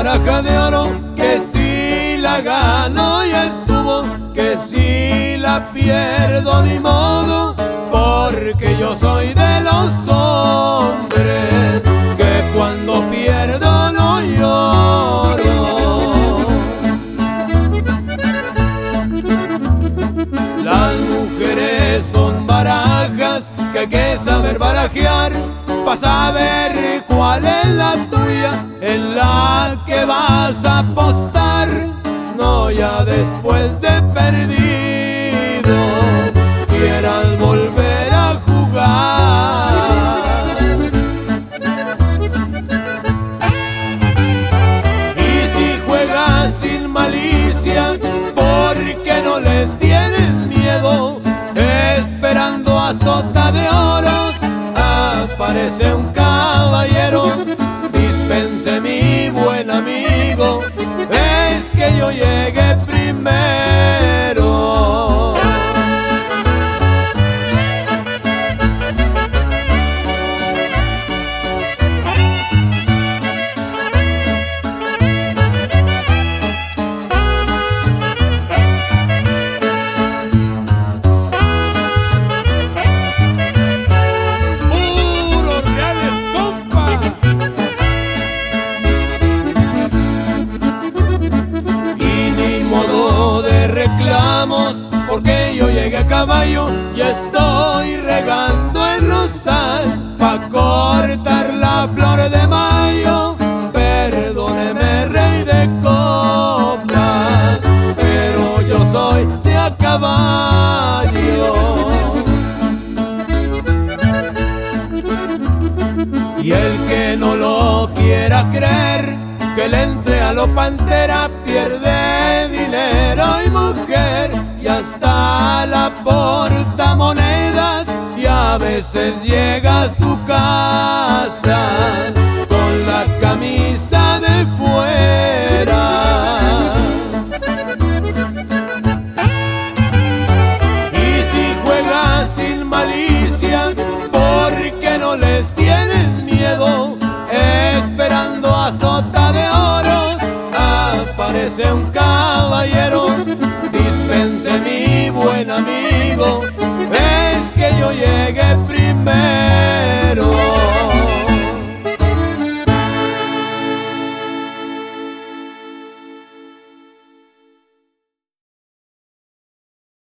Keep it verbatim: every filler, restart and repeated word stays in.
baraja de oro, que si la gano ya estuvo, que si la pierdo ni modo, porque yo soy de los hombres que cuando pierdo no lloro. Las mujeres son barajas que hay que saber barajear, para saber cuál es la tuya, en la que vas a apostar. No ya después de perdido quieras volver a jugar. Y si juegas sin malicia, porque no les tienes miedo, esperando a sota de oros aparece un caballero. Dispense mi buen amigo, es que yo llegué primero. Porque yo llegué a caballo y estoy regando el rosal pa' cortar la flor de mayo. Perdóneme, rey de copas, pero yo soy de a caballo. Y el que no lo quiera creer, que le entre a lo pantera, pierde dinero y mujer, y hasta la portamonedas, y a veces llega a su casa con la camisa